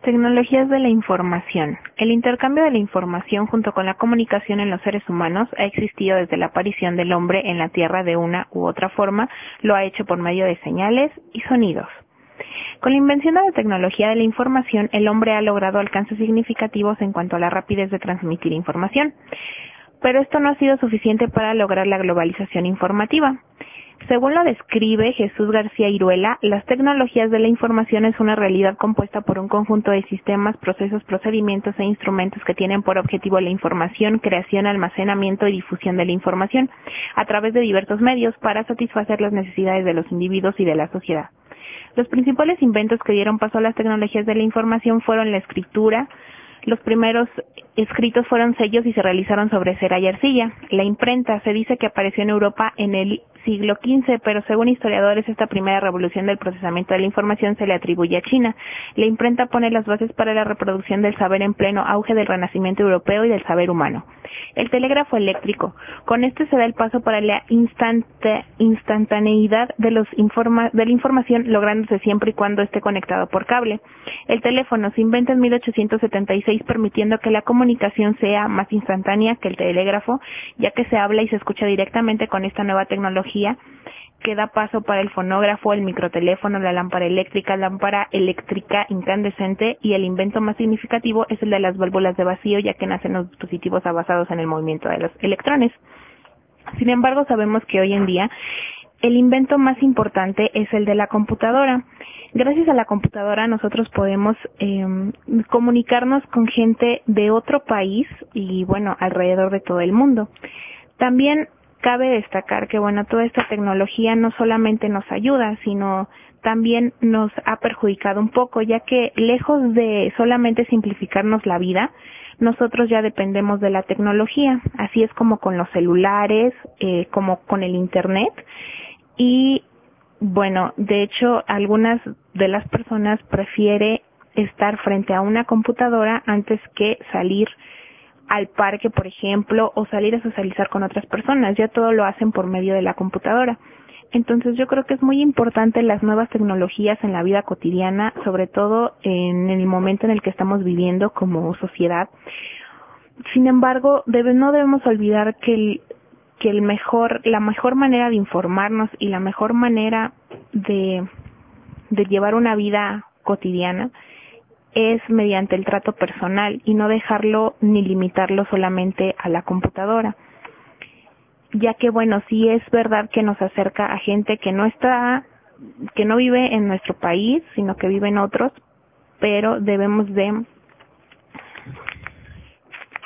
Tecnologías de la información. El intercambio de la información junto con la comunicación en los seres humanos ha existido desde la aparición del hombre en la Tierra de una u otra forma, lo ha hecho por medio de señales y sonidos. Con la invención de la tecnología de la información, el hombre ha logrado alcances significativos en cuanto a la rapidez de transmitir información. Pero esto no ha sido suficiente para lograr la globalización informativa. Según lo describe Jesús García Iruela, las tecnologías de la información es una realidad compuesta por un conjunto de sistemas, procesos, procedimientos e instrumentos que tienen por objetivo la información, creación, almacenamiento y difusión de la información a través de diversos medios para satisfacer las necesidades de los individuos y de la sociedad. Los principales inventos que dieron paso a las tecnologías de la información fueron la escritura. Los primeros escritos fueron sellos y se realizaron sobre cera y arcilla. La imprenta se dice que apareció en Europa en el siglo XV, pero según historiadores esta primera revolución del procesamiento de la información se le atribuye a China. La imprenta pone las bases para la reproducción del saber en pleno auge del Renacimiento europeo y del saber humano. El telégrafo eléctrico. Con este se da el paso para la instantaneidad de la información, lográndose siempre y cuando esté conectado por cable. El teléfono se inventa en 1876, permitiendo que la comunicación sea más instantánea que el telégrafo, ya que se habla y se escucha directamente con esta nueva tecnología que da paso para el fonógrafo, el microteléfono, la lámpara eléctrica incandescente, y el invento más significativo es el de las válvulas de vacío, ya que nacen los dispositivos basados en el movimiento de los electrones. Sin embargo, sabemos que hoy en día el invento más importante es el de la computadora. Gracias a la computadora nosotros podemos comunicarnos con gente de otro país y, bueno, alrededor de todo el mundo. También cabe destacar que, bueno, toda esta tecnología no solamente nos ayuda, sino también nos ha perjudicado un poco, ya que lejos de solamente simplificarnos la vida, nosotros ya dependemos de la tecnología. Así es como con los celulares, como con el Internet. Y, bueno, de hecho, algunas de las personas prefieren estar frente a una computadora antes que salir al parque, por ejemplo, o salir a socializar con otras personas. Ya todo lo hacen por medio de la computadora. Entonces yo creo que es muy importante las nuevas tecnologías en la vida cotidiana, sobre todo en el momento en el que estamos viviendo como sociedad. Sin embargo, no debemos olvidar que la mejor manera de informarnos y la mejor manera de llevar una vida cotidiana es mediante el trato personal y no dejarlo ni limitarlo solamente a la computadora. Ya que, bueno, sí es verdad que nos acerca a gente que no vive en nuestro país, sino que vive en otros, pero debemos de